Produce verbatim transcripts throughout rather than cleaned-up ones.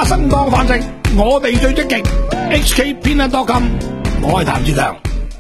生當飯食，我哋最積極。H K 偏得多金，我係譚志強。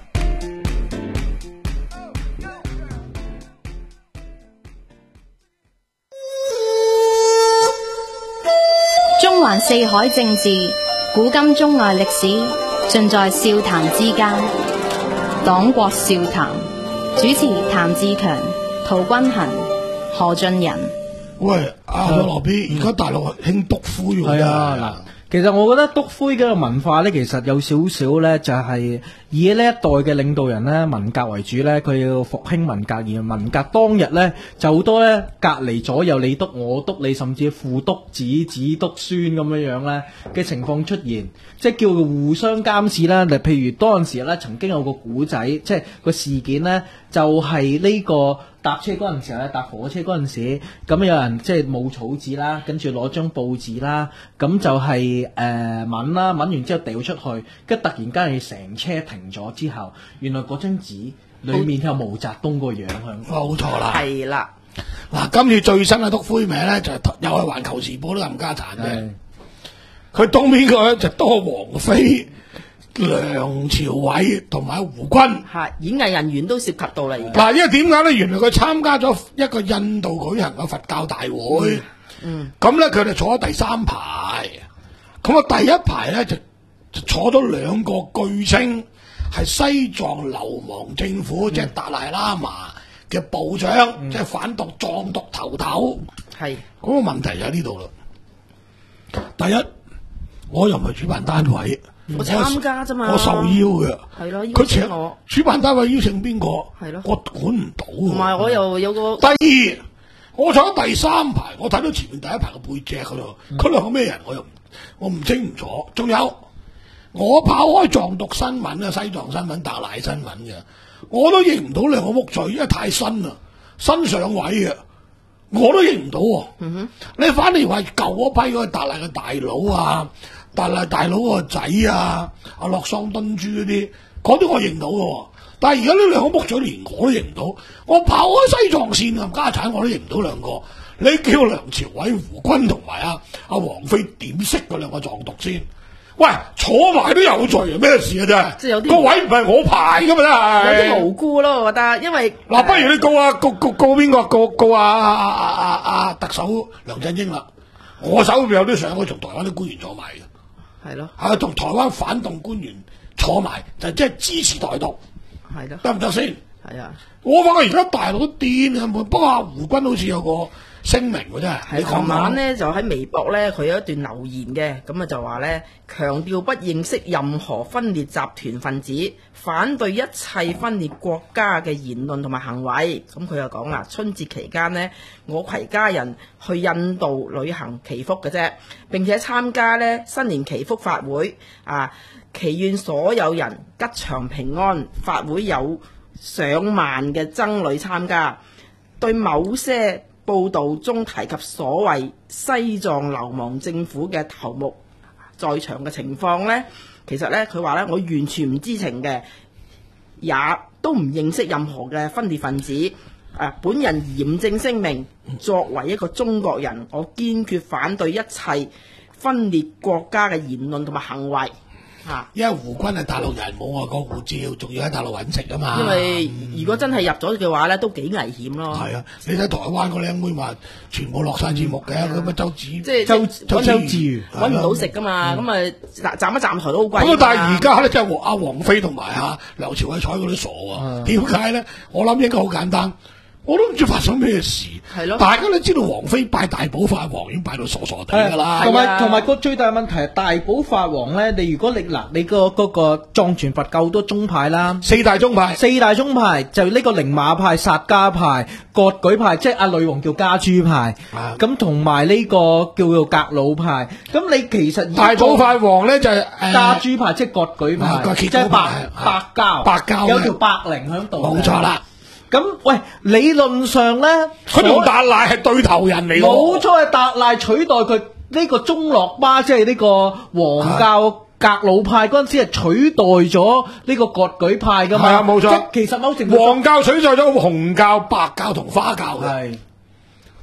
中環四海政治，古今中外歷史，盡在笑談之間。黨國笑談，主持譚志強、陶君行、何俊仁。 喂，阿羅 B，而家大陸興篤灰喎。係啊，嗱。 其實我覺得篤灰嘅文化呢，其實有少少呢，就係以呢一代嘅領導人呢，文革為主呢，佢要復興文革，而文革當日呢，就好多呢隔離左右你篤我篤你，甚至父篤子子篤孫咁樣樣呢嘅情況出現，即係叫做互相監視啦。例譬如當陣時呢，曾經有個古仔，即係個事件呢，就係呢個搭車嗰陣時咧，搭火車嗰陣時，咁有人即係冇草紙啦，跟住攞張報紙啦，咁就係、是、誒、呃、抿啦，抿完之後掉出去，跟住突然間係成車停咗之後，原來嗰張紙裡面有毛澤東個樣響。 冇錯啦， 係啦。 嗱，今次最新嘅篤灰名咧就係、又係環球時報都冚家產嘅，佢當面個咧就多王菲、梁朝偉同埋胡軍， 係演藝人員都涉及到啦。而嗱，因為點解咧？原來佢參加咗一個印度舉行嘅佛教大會， 嗯， 咁咧佢哋坐咗第三排，咁啊第一排咧就就坐咗兩個據稱係西藏流亡政府，嗯、即係達賴喇嘛嘅部長，嗯、即係反獨藏獨頭頭， 係嗰、那個問題就喺呢度啦。第一，我又唔係主辦單位。 我參加啫嘛， 我受邀嘅， 係咯， 佢請我主辦單位邀請邊個？ 係咯， 我管唔到。 同埋我又有個第二，我坐喺第三排，我睇到前面第一排嘅背脊嗰度，佢兩個咩人？我又我唔清唔楚。仲有，我跑開藏獨新聞啊，西藏新聞、達賴新聞嘅，我都認唔到兩個木嘴，因為太新啦，新上位嘅，我都認唔到。嗯哼，你反而話舊嗰批嗰個達賴嘅大佬啊。但係大佬個仔啊，阿洛桑敦珠嗰啲，嗰啲我認到嘅。但係而家呢兩個木嘴連我都認唔到，我跑開西藏線啊，家產我都認唔到兩個。你叫梁朝偉、胡軍同埋阿阿王菲點識嗰兩個藏獨先？喂，坐埋都有罪啊！咩事啊？真係， 即係有啲個位唔係我排噶嘛，真係有啲無辜咯，我覺得。因為嗱、啊，不如你告啊，告告告邊個？告告啊啊啊啊啊特首梁振英啦！我手邊有啲相，我從台灣啲官員坐埋嘅。 係咯， 係同台灣反動官員坐埋，就即、是、係支持台獨， 係咯， 得唔得先？ 係啊， 我發覺而家大陸都癲啊！不過胡軍好似有個聲明喎，真係。 係琴晚咧就喺微博咧，佢有一段留言嘅，咁啊就話咧強調不認識任何分裂集團分子，反對一切分裂國家嘅言論同埋行為。咁佢又講啦，春節期間呢，我攜家人去印度旅行祈福嘅啫，並且參加咧新年祈福法會啊，祈願所有人吉祥平安。法會有上萬嘅僧侶參加，對某些報道中提及所謂西藏流亡政府嘅頭目在場嘅情況呢，其實呢，佢話呢，我完全唔知情嘅，也都唔認識任何嘅分裂分子。啊，本人嚴正聲明，作為一個中國人，我堅決反對一切分裂國家嘅言論同埋行為。啊、 因為胡軍係大陸人，冇外國護照，仲要喺大陸揾食啊嘛。 因為如果真係入咗嘅話咧，都幾危險咯。 係啊，你睇台灣嗰靚妹話，全部落晒節目嘅，咁啊、嗯、周子， 即係周周周志瑜揾唔到食噶嘛，咁啊站站一站台都好貴。 咁但係而家咧，即係阿王菲同埋阿梁朝偉坐嗰啲傻啊？點解咧？我諗應該好簡單。我都唔知發生咩事，係咯？大家都知道王菲拜大寶法王已經拜到傻傻地噶啦， 同埋同埋個最大問題係大寶法王咧，你如果你嗱你個嗰個藏傳佛教好多宗派啦， 四大宗派， 四大宗派就呢個寧瑪派、薩迦派、覺舉派，即係阿女王叫家珠派，咁同埋呢個叫做格魯派。咁你其實大寶法王咧就係誒家珠派，即係覺舉派，即係白白膠， 白膠有條白靈喺度， 冇錯啦。 咁喂，理論上咧， 佢同達賴係對頭人嚟， 冇錯，係達賴取代佢呢個中洛巴，即係呢個黃教格魯派嗰陣時係取代咗呢個覺舉派噶嘛。係啊，冇錯。即其實某程度， 黃教取代咗紅教、白教同花教嘅。係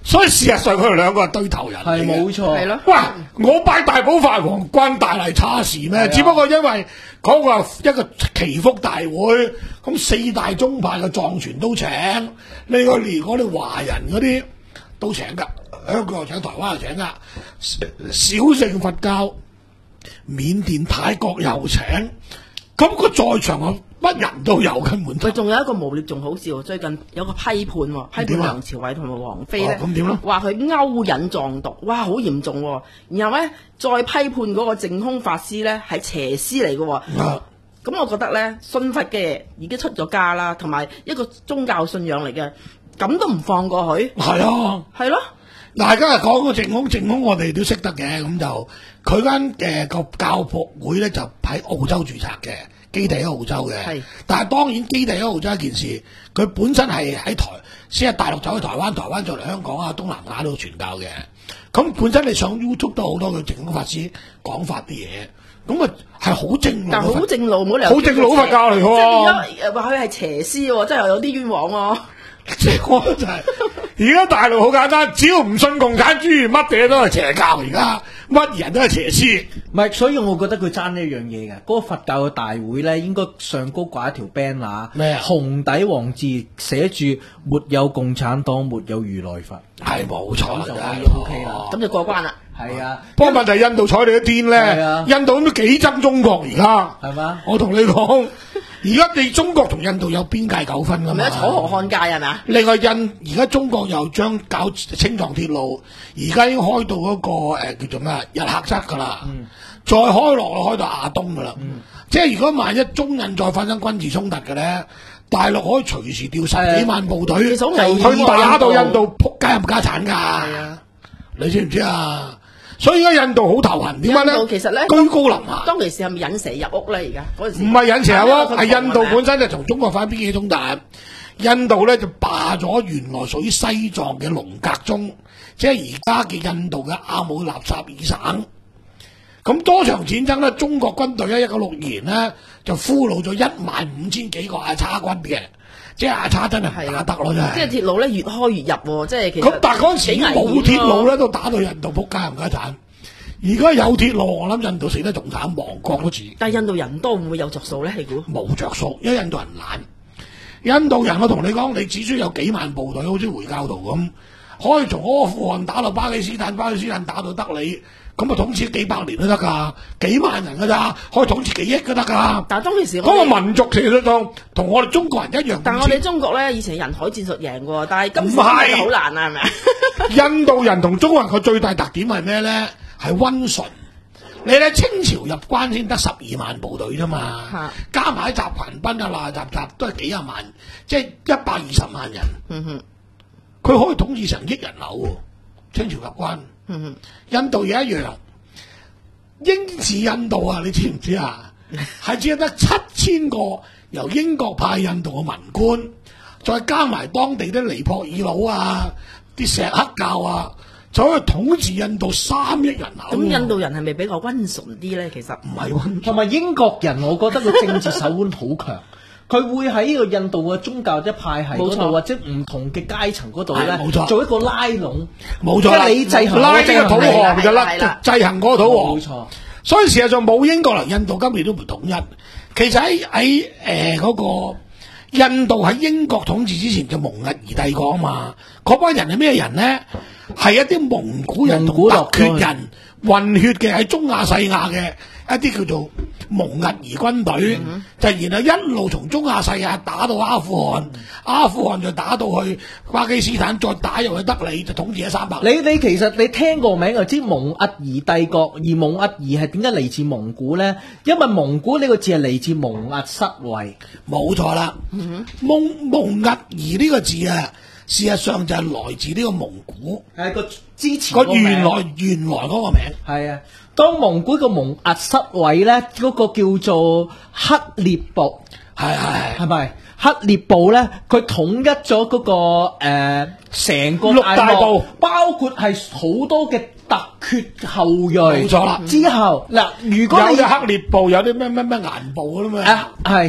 所以事實上佢哋兩個係對頭人嚟嘅係冇錯， 係咯。 喂，我拜大寶法王關大麗差事咩？ 啊只不過因為嗰個一個祈福大會，咁四大宗派嘅藏傳都請，呢個連我哋華人嗰啲都請㗎，香港又請，台灣又請㗎，小乘佛教、緬甸、泰國又請，咁個在場啊乜人都有根本就佢。仲有一個無劣仲好笑，最近有個批判喎，批判梁朝偉同埋王菲咧， 哦咁點咧話佢勾引藏獨，哇好嚴重喎！然後咧再批判嗰個淨空法師咧係邪師嚟嘅喎。 啊咁我覺得咧，信佛嘅已經出咗家啦，同埋一個宗教信仰嚟嘅，咁都唔放過佢， 係啊。 係咯。 大家係講個淨空，淨空我哋都識得嘅，咁就佢間誒個教學會咧就喺澳洲註冊嘅，基地喺澳洲嘅。 係但係當然基地喺澳洲一件事，佢本身係喺台，先係大陸走去台灣，台灣再嚟香港啊、東南亞度傳教嘅。咁本身你上 YouTube 都好多嘅淨空法師講法啲嘢，咁啊係好正路嘅佛， 但係好正路，冇理由好正路佛教嚟嘅喎即係變咗話佢係邪師喎，真係有啲冤枉喎。 即係我就係而家大陸好簡單，只要唔信共產主義，乜嘢都係邪教。而家乜人都係邪師。 唔係，所以我覺得佢爭呢一樣嘢嘅。嗰、個佛教嘅大會咧，應該上高掛一條 banner， 咩啊紅底黃字寫住沒有共產黨，沒有如來佛， 係冇錯啦， 咁就可真係以 OK 啦。 咁就過關啦。 係啊， 不過問題印度睬你一癲係咧啊， 印度都幾憎中國而家。 係嘛？ 我同你講，而家你中國同印度有邊界糾紛㗎嘛係咪？楚河漢界係咪啊？ 另外印而家中國又將搞青藏鐵路，而家已經開到嗰、個誒、呃叫做咩啊日喀則㗎啦， 嗯再開落開到亞東㗎啦。即係如果萬一中印再發生軍事衝突嘅咧，大陸可以隨時調十幾萬部隊其實好危險去打到印度撲街冚家產㗎。 係啊， 你知唔知啊？所以而家印度好頭痕，點解咧？ 印度其實咧居高臨下， 當其時係咪引蛇入屋咧？而家嗰陣時唔係引蛇入屋， 係係印度本身身就同中國發生邊境衝突。印度咧就霸咗原來屬於西藏嘅龍格宗，即係而家嘅印度嘅阿姆納薩爾省。咁多場戰爭咧，中國軍隊咧一九六二年咧就俘虜咗一萬五千幾個阿叉軍嘅，即係阿叉真係唔打得咯，真係。 即係鐵路咧越開越入喎，即係其實咁但係嗰陣時幾危險冇鐵路咯。 咧，都打到印度撲街冚家產。而家有鐵路，我諗印度死得仲慘，亡國都似但係印度人多會唔會有着數咧？你估？ 冇着數，因為印度人懶。印度人我同你講，你只需要有幾萬部隊，好似回教徒咁，可以從阿富汗打到巴基斯坦，巴基斯坦打到德里，咁啊統治幾百年都得㗎，幾萬人㗎咋，可以統治幾億都得㗎。 但係當其時我嗰哋個民族其實就同我哋中國人一樣。 但係我哋中國咧以前人海戰術贏喎，但係今時唔係今日就好難啦，係咪啊？ 印度人同中國人個最大特點係咩咧？係溫順。你咧清朝入關先得十二萬部隊啫嘛嚇， 加埋啲集群兵啊、嗱集集都係幾廿萬，即係一百二十萬人。 嗯哼， 佢可以統治成億人口喎。清朝入關， 嗯哼， 印度也一樣。英治印度啊，你知唔知啊？係只係得七千個由英國派印度嘅文官，再加埋當地啲尼泊爾佬啊、啲錫克教啊，就可以統治印度三億人口。 咁印度人係咪比較溫順啲咧？其實唔係溫同埋英國人，我覺得個政治手腕好強，佢會喺呢個印度嘅宗教一派系嗰度， 冇錯或者唔同嘅階層嗰度咧係冇錯， 做一個拉攏， 冇錯啦， 即係你制衡拉呢個土係啦皇就係啦甩制衡嗰個土皇冇。錯。 所以事實上冇英國同印度今年都唔統一。其實喺喺誒嗰個印度喺英國統治之前就蒙兀兒帝國啊嘛，嗰班人係咩人咧？係一啲蒙古人同突厥人混血嘅，喺中亞細亞嘅一啲叫做蒙兀兒軍隊， 嗯、 就然後一路從中亞細亞打到阿富汗，嗯、阿富汗就打到去巴基斯坦，再打入去德里，就統治咗三百年。 你你其實你聽個名就知蒙兀兒帝國，而蒙兀兒係點解嚟自蒙古咧？因為蒙古呢個字係嚟自蒙兀失位， 冇錯啦。蒙蒙兀兒呢個字啊，事實上就係來自呢個蒙古。 係個之前個個名原來原來嗰個名係啊。當蒙古個蒙兀失位咧，嗰、那個叫做克烈部， 係係係咪？克烈部咧，佢統一咗嗰、那個誒成、呃、個六大部， 包括係好多嘅突厥後裔。 冇錯啦。 之後嗱，如果你有啲克烈部，有啲咩咩咩顏部㗎啦嘛。 啊係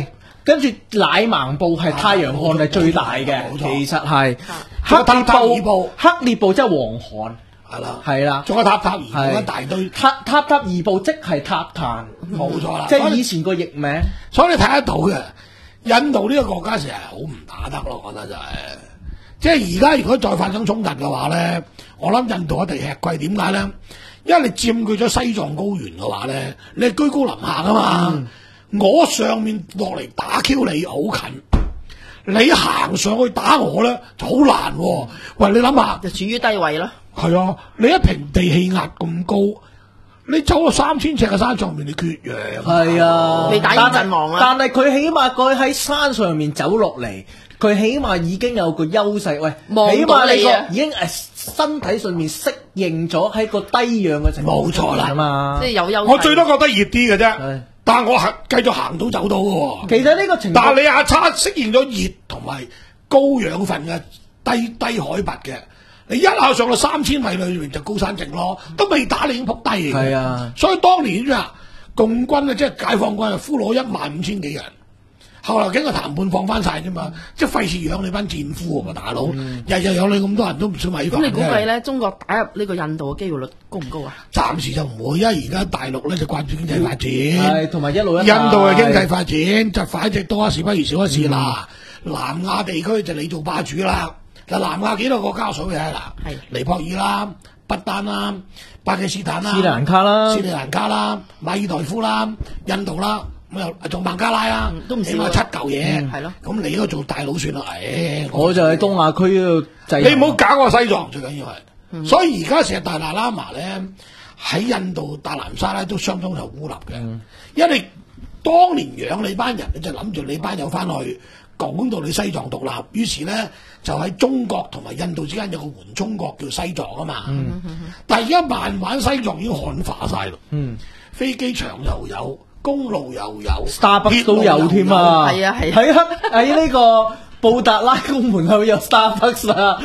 跟住乃盲部係太陽汗係最大嘅， 冇錯其實係仲有塔塔爾黑部部，黑列部即係黃汗， 係啦， 係啦， 仲有塔塔爾係一大堆， 塔塔塔二部即係塔炭， 冇錯啦。 即係以前個譯名。 所以你睇得到嘅，印度呢個國家成日好唔打得咯，我覺得就係、即係而家如果再發生衝突嘅話咧，我諗印度一定吃虧。點解咧？因為你佔據咗西藏高原嘅話咧，你係居高臨下噶嘛， 嗯、 我上面落嚟打 Q 你好近，你行上去打我咧就好難、喎。喂，你諗下， 就處於低位咯。 係啊，你一平地氣壓咁高。你走到三千尺嘅山上面，你缺氧。 係啊， 未打完陣亡啊！ 但係佢起碼佢喺山上面走落嚟，佢起碼已經有個優勢。喂， 望起碼你個到你啊已經誒身體上面適應咗喺個低氧嘅情況。 冇錯啦嘛， 即係有優勢。 我最多覺得熱啲嘅啫係， 但係我行繼續行到走到嘅喎。 其實呢個情況， 但係你阿叉適應咗熱同埋高養分嘅低低海拔嘅，你一下上到三千米裏面就高山症咯，都未打你已經撲低嘅。 係啊， 所以當年啊，共軍啊，即係解放軍啊，俘虜一萬五千幾人。後來經過談判放翻晒啫嘛，即係費事養你班戰俘喎，大佬，日日養你咁多人都唔少米飯。 咁你估計咧，中國打入呢個印度嘅機會率高唔高啊？ 暫時就唔會，因為而家大陸咧就關注經濟發展， 係同埋一路一印度嘅經濟發展就快一隻多一事不如少一事啦。南亞地區就你做霸主啦。嗱，南亞幾多個國家數嘅嗱？ 係尼泊爾啦、不丹啦、巴基斯坦啦、 斯里蘭卡啦斯里蘭卡啦、馬爾代夫啦、印度啦，咁又仲孟加拉啦， 嗯都唔少起碼七嚿嘢。 嗯係咯咁你嗰個做大佬算啦，誒， 我就喺東亞區嗰度制。 你唔好搞我西藏，最緊要係。嗯、所以而家成日大喇喇嘛咧喺印度達蘭沙咧都相當受孤立嘅，嗯、因為你當年養你班人，你就諗住你班友翻去講到你西藏獨立，於是咧就喺中國同埋印度之間有個緩衝國叫西藏啊嘛。嗯、但係而家慢慢西藏已經漢化晒咯，嗯、飛機場又有，公路又有 ，Starbucks 都有添啊！ 係啊係啊， 喺喺呢個布達拉宮門口有 Starbucks 啊！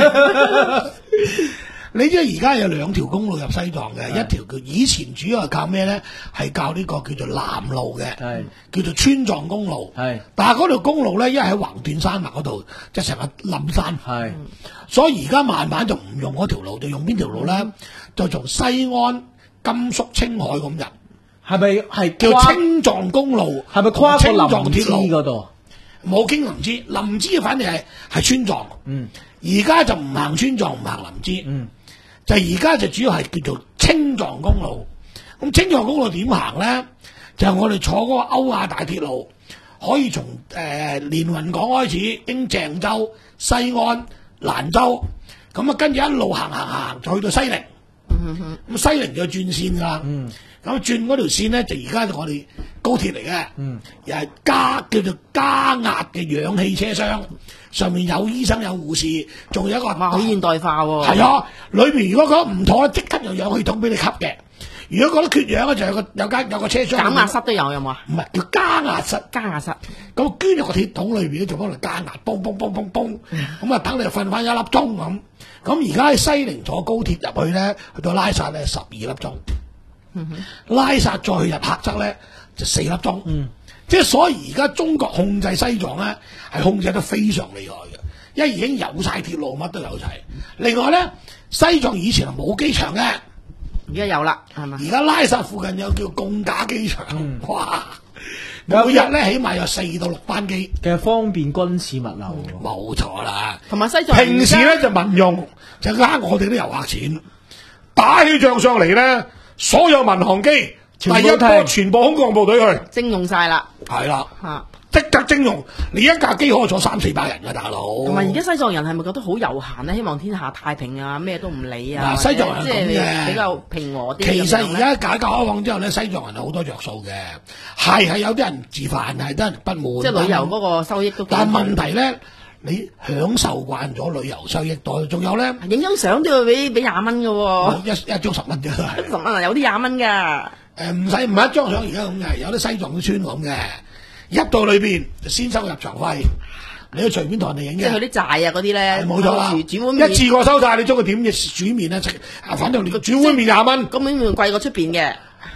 你知而家有兩條公路入西藏嘅，一條叫以前主要係靠咩咧？係靠呢個叫做南路嘅， 係叫做川藏公路。係，但係嗰條公路咧，因為喺橫斷山脈嗰度，即係成日冧山。係，所以而家慢慢就唔用嗰條路，就用邊條路咧？就從西安、甘肅、青海咁入。係咪係叫青藏公路？係咪跨過林芝嗰度？冇經林芝，林芝反正係係川藏。嗯，而家就唔行川藏，唔行林芝。嗯。就而家就主要係叫做青藏公路，咁青藏公路點行咧？就係我哋坐嗰個歐亞大鐵路，可以從誒連雲港開始，經鄭州、西安、蘭州，咁啊跟住一路行行行，就去到西寧。咁、嗯、西寧就轉線㗎啦。咁、嗯、轉嗰條線咧，就而家就我哋高鐵嚟嘅，嗯、又係加叫做加壓嘅氧氣車廂。上面有醫生有護士，仲有一個好現代化喎。 係啊，裏邊如果覺得唔妥，即刻有氧氣筒俾你吸嘅。如果覺得缺氧咧，就有個有間有個車廂。 減壓室都有有冇啊？ 唔係叫加壓室， 加壓室。 咁捐入個鐵桶裏邊咧，就幫你加壓，嘣嘣嘣嘣嘣。咁啊，等你瞓翻一粒鐘咁。咁而家喺西寧坐高鐵入去咧，去到拉薩咧十二粒鐘。嗯、哼拉薩再去入喀則咧就四粒鐘。嗯。即係所以而家中國控制西藏咧，係控制得非常厲害嘅，因為已經有晒鐵路，乜都有齊。另外咧，西藏以前係冇機場嘅， 而家有啦，係嘛？ 而家拉薩附近有叫貢嘎機場，嗯、哇！每日咧起碼有四到六班機， 其實方便軍事物流。 冇錯啦， 同埋西藏平時咧就民用，就呃我哋啲遊客錢。打起仗上嚟咧，所有民航機。第一波全部空降部隊去徵用晒啦， 係啦，即刻徵用，你一架機可以坐三四百人嘅大佬。 同埋而家西藏人係咪覺得好悠閒咧？希望天下太平啊，咩都唔理啊。 嗱，西藏人係咁嘅， 比較平和啲。 其實而家改革開放之後咧，西藏人係好多着數嘅，係係有啲人自煩，係得人不滿。 即係旅遊嗰個收益都。 但係問題咧，你享受慣咗旅遊收益多，仲有咧， 影張相都要俾俾廿蚊嘅喎， 一一張十蚊啫， 十蚊啊，有啲廿蚊㗎。 誒唔使唔係一張相，而家咁嘅，有啲西藏嘅村咁嘅，入到裏邊就先收入場費，你都隨便同人哋影嘅。即係佢啲寨啊嗰啲咧， 冇錯啦，一次過收晒，你將佢點嘅煮麵咧食，啊反正你個煮碗麵廿蚊， 咁碗麵貴過出邊嘅。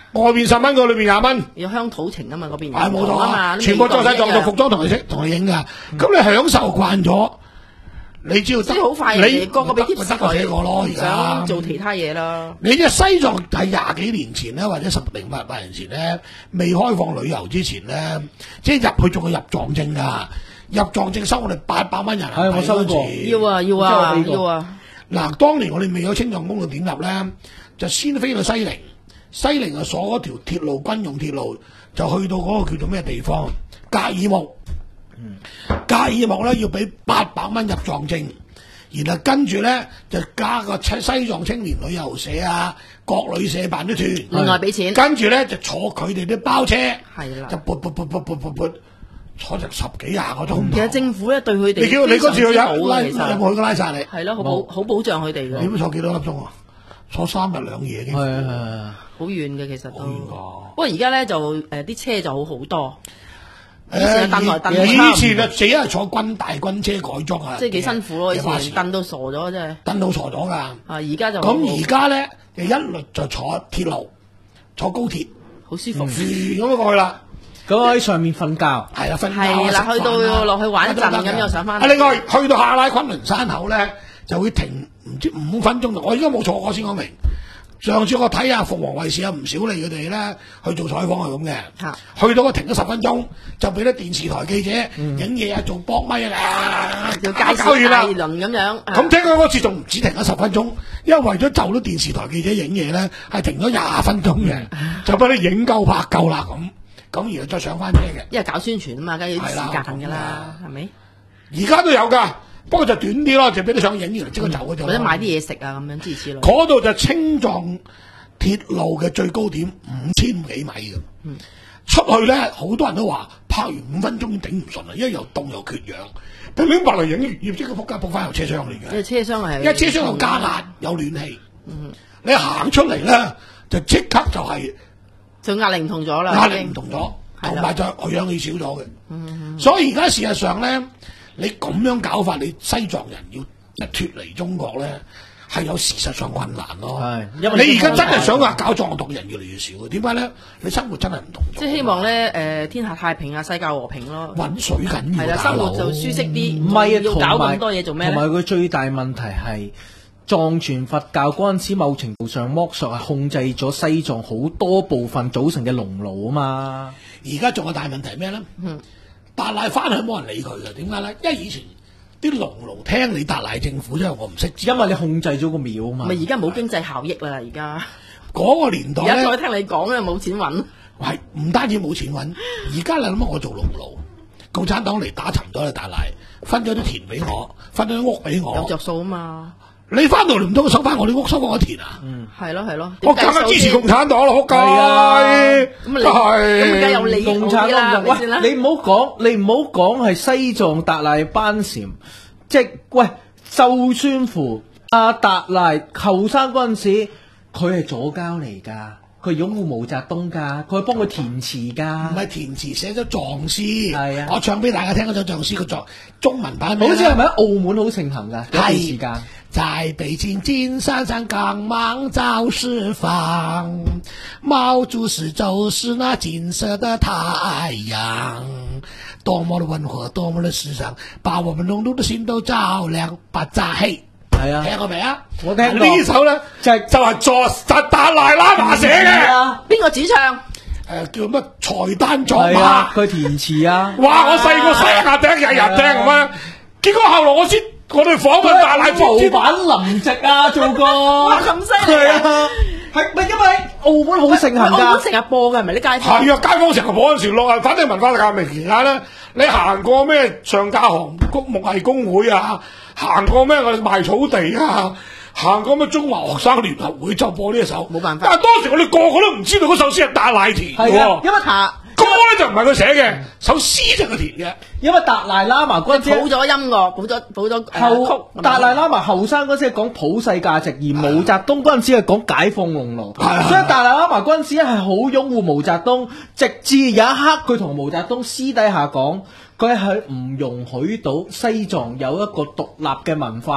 外面十蚊個，裏邊廿蚊。 有鄉土情啊嘛，嗰邊係冇錯啊啊， 嘛， 全部着晒藏族服裝同你識同你影噶。咁你享受慣咗，你只要即係好快， 你你個個俾貼士得個寫個咯，而唔家想做其他嘢啦。 你只西藏係廿幾年前咧，或者十零八八年前咧，未開放旅遊之前咧，即係入去仲要入藏證噶，入藏證收我哋八百蚊人民幣係我收過嗰陣時要啊要啊要啊！ 嗱，當年我哋未有青藏公路點入咧，就先飛到西寧，西寧就鎖嗰條鐵路軍用鐵路，就去到嗰個叫做咩地方？格爾木。格爾木咧要俾八百蚊入藏證，然後跟住咧就加個西藏青年旅遊社啊、各旅社辦啲團， 另外俾錢， 跟住咧就坐佢哋啲包車， 係啦就撥撥撥撥撥撥撥坐成十幾廿個鐘頭。 其實政府咧對佢哋你叫你嗰次有非常之好拉嘅，其實有冇去過拉薩你？ 係咯，好保好保障佢哋嘅， 你都坐幾多粒鐘啊？坐三日兩夜嘅， 係係好遠嘅其實都。 好遠㗎不過而家咧就誒啲車就好好多，以誒前蹬來蹬去， 以前啊，自己係坐軍大軍車改裝啊， 即係幾辛苦咯。以嘅前蹬到傻咗真係。 蹬到傻咗㗎。 啊！而家就咁而家咧就一律就坐鐵路，坐高鐵， 好舒服。 咁樣過去啦。 咁喺上面瞓覺， 係啦，瞓覺係啦，去到落去玩一陣咁又上翻。 啊，另外去到下拉昆侖山口咧，就會停唔知五分鐘。我而家冇坐過先講明。上次我睇下鳳凰衛視有唔少你佢哋咧去做採訪係咁嘅， 嚇去到我停咗十分鐘，就俾啲電視台記者影嘢啊，做搏咪啊， 要介搞紹完啦大。輪咁樣。 咁聽講嗰次仲唔止停咗十分鐘，因為為咗就到電視台記者影嘢咧，係停咗廿分鐘嘅，就俾你影夠拍夠啦咁，咁然後再上翻車嘅。 因為搞宣傳啊嘛，梗係要啲時間㗎係啦啦，係咪？ 而家都有㗎，不過就短啲咯，就俾你上影完即刻走嗰種。 或者買啲嘢食啊咁樣之類之類。 嗰度就青藏鐵路嘅最高點五千幾米嘅， 嗯出去咧好多人都話拍完五分鐘已經頂唔順啦，因為又凍又缺氧，平平白嚟影完，要即刻撲街撲翻入車廂嚟嘅。 因為車廂係因為車廂又加壓有暖氣，你行出嚟咧就即刻就係就壓力唔同咗啦， 壓力已經唔同咗， 係啦同埋就佢氧氣少咗嘅。所以而家事實上咧，你咁樣搞法，你西藏人要一脱離中國咧，係有事實上困難咯。 係因為你而家真係想話搞藏獨人越嚟越少嘅，點解咧？你生活真係唔同咗。 即係希望咧誒天下太平啊，世界和平咯。 揾水緊要， 係啦， 大佬生活就舒適啲， 唔係啊， 要同埋搞咁多嘢做咩咧？ 同埋佢最大問題係藏傳佛教嗰陣時，某程度上剝削係控制咗西藏好多部分組成嘅農奴啊嘛。 而家仲有大問題咩咧？ 嗯達賴翻去冇人理佢嘅，點解咧？因為以前啲農奴聽你達賴政府，因為我唔識字， 因為你控制咗個廟啊嘛。 咪而家冇經濟效益啦，而家嗰個年代而家再咧， 聽你講咧冇錢揾， 係唔單止冇錢揾，而家你諗下我做農奴，共產黨嚟打沉咗你達賴，分咗啲田俾我，分咗啲屋俾有我， 着數啊嘛。 你翻到嚟唔通收翻我啲屋，收翻我田啊？ 係咯係咯， 我梗係支持共產黨啦，仆街！ 係咁你咁梗係有係利共產啦， 黨係咪先啦喂，你唔好講，你唔好講係西藏達賴班禪，即係喂，就算乎阿達賴後生嗰陣時，佢係左膠嚟㗎，佢擁護毛澤東㗎，佢幫佢填詞㗎， 唔係填詞寫咗藏詩， 係啊我唱俾大家聽嗰首藏詩，個作中文版咩好呢似係咪喺澳門好盛行㗎？有段時間。 在北京金山上剛忙找釋放，毛主席就是那金色的太陽，多麼的溫和，多麼的時尚，把我們農奴的心都照亮，不扎氣。 係啊， 聽過未啊？ 我聽過呢首咧就係就係作實達賴喇嘛寫嘅， 啊， 邊個主唱？ 誒、呃、叫乜財丹作係啊， 馬。 佢填詞啊， 哇！我細個洗下頂日日聽咁樣，結果後來我先我哋訪問達賴模福先板林夕啊，做過， 哇咁犀利係啊！ 啊，係咪因為澳門好盛行澳門㗎？ 成日播嘅係咪啲街坊？ 係啊，街坊成日嗰陣時落啊，反正文化革命期間咧，你行過咩上架行工木藝工會啊，行過咩我哋賣草地啊，行過咩中華學生聯合會就播呢一首， 冇辦法但係當時我哋個個都唔知道嗰首詩係達賴填嘅係啊， 喎， 因為嚇歌咧就唔係佢寫嘅，首詩就係佢填嘅。 因為達賴喇嘛嗰陣時補咗音樂，補咗補咗誒後曲。 達賴喇嘛後生嗰陣時係講普世價值，而毛澤東嗰陣時係講解放農奴， 係啊所以達賴喇嘛嗰陣時係好擁護毛澤東，直至有一刻佢同毛澤東私底下講，佢係唔容許到西藏有一個獨立嘅文化，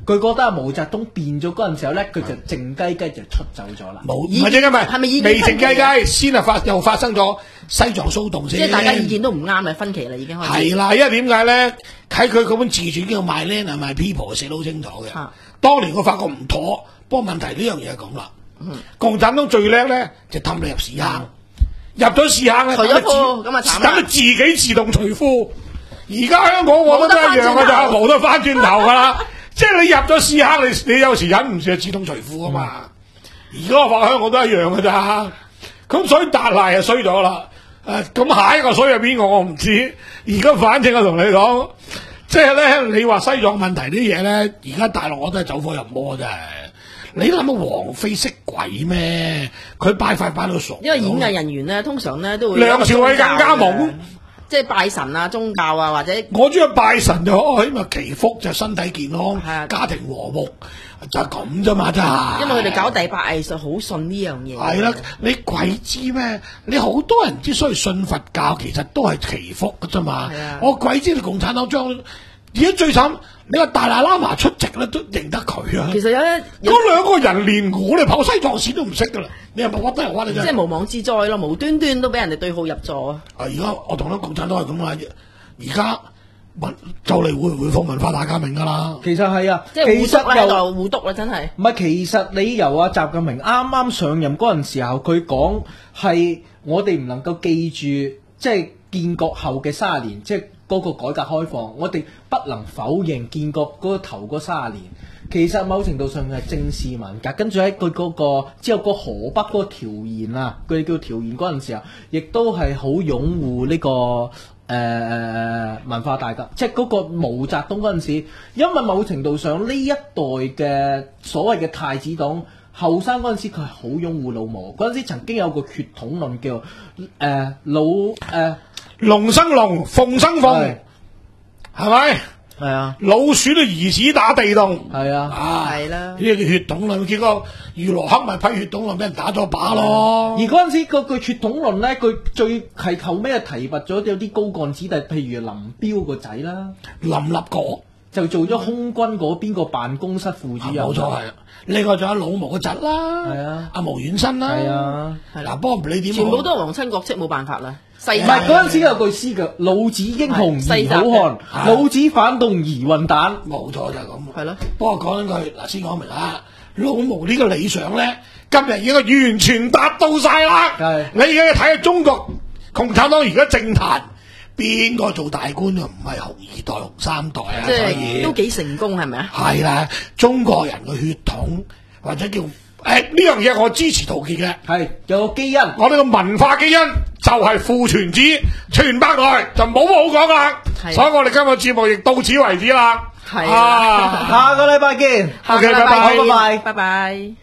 佢覺得阿毛澤東變咗嗰陣時候咧，佢就靜雞雞就出走咗啦。 冇唔係啫，咪係咪意見未靜雞分歧雞先係發又發生咗西藏騷動先。 即係大家意見都唔啱嘅分歧啦，已經開始。 係啦，因為點解咧？喺佢嗰本自傳叫《My Land and My People》寫得好清楚嘅。 啊當年我發覺唔妥，不過問題呢樣嘢係咁啦。共產黨最叻咧就氹你入屎坑，入咗屎坑咧， 除咗等佢自褲咁啊慘啦等佢自己自動除褲。而家香港我覺得都一樣㗎咋， 冇冇得翻轉頭㗎啦。即係你入咗屎坑，你你有時忍唔住就自動除褲啊嘛。而家我發覺香港都一樣㗎咋。咁所以達賴就衰咗啦。誒，咁下一個衰係邊個我唔知。而家反正我同你講，即係咧，你話西藏問題啲嘢咧，而家大陸我都係走火入魔真係。你諗下王菲識鬼咩？佢拜快拜到傻。 因為演藝人員咧，通常咧都會梁朝偉更加懵， 即係拜神啊、宗教啊，或者我中意拜神就起碼祈福就身體健康， 係啊家庭和睦，就係咁啫嘛，真係。 因為佢哋搞第八藝術好信呢樣嘢。 係啦，你鬼知咩？你好多人之所以信佛教，其實都係祈福嘅啫嘛係啊。 我鬼知你共產黨將而家最慘，你話大喇喇嘛出席咧都認得佢啊！ 其實有一有嗰兩個人連我哋跑西藏線都唔識噶啦，你係咪屈得人屈你真係？ 即係無妄之災咯，無端端都俾人哋對號入座啊！ 啊！而家我同啲共產黨係咁啊！而家文就嚟會回復文化大革命噶啦。 其實係啊， 即係其互督啦喺實又度，互督啦，真係。 唔係，其實你由阿習近平啱啱上任嗰陣時候，佢講係我哋唔能夠記住，即係建國後嘅三十年，即係嗰個改革開放，我哋不能否認建國嗰個頭嗰三十年。其實某程度上係正視文革，跟住喺佢嗰個之後個河北嗰個調研啊，佢哋叫調研嗰陣時候，亦都係好擁護呢、個誒誒、呃、文化大革，即係嗰個毛澤東嗰陣時，因為某程度上呢一代嘅所謂嘅太子黨後生嗰陣時，佢係好擁護老毛，嗰陣時曾經有個血統論叫誒、呃、老誒、呃、 龍生龍，鳳生鳳係， 係咪？ 係啊老鼠都疑似打地洞。 係啊。 啊， 係啦呢個叫血統論，結果余羅克咪批血統論，俾人打咗靶咯。 而嗰陣時嗰句血統論咧，佢最係後尾係提拔咗有啲高幹子弟，譬如林彪個仔啦， 林立國， 就做咗空軍嗰邊個辦公室副主任。 冇錯係。另外仲有老毛個侄啦， 係啊阿毛遠新啦， 係啊。 嗱，不過你點？ 全部都係皇親國戚，冇辦法啦。世唔係嗰陣時有句詩嘅，老子英雄係而好漢， 係老子反動而混蛋。 冇錯就係咁。 係咯。 不過講緊句嗱，先講明啦，老毛呢個理想咧，今日已經完全達到晒啦。 係你而家睇下中國共產黨而家政壇，邊個做大官啊？唔係紅二代、紅三代啊， 即所以係都幾成功係咪啊？ 係啦，中國人嘅血統或者叫誒呢樣嘢，我支持陶傑嘅。 係有個基因。 我哋個文化基因就係父傳子，傳百代就冇乜好講噶啦。 係所以我哋今日節目亦到此為止啦。 係啊， 下個禮拜見。 下個禮 OK，拜拜拜好拜拜。 拜拜。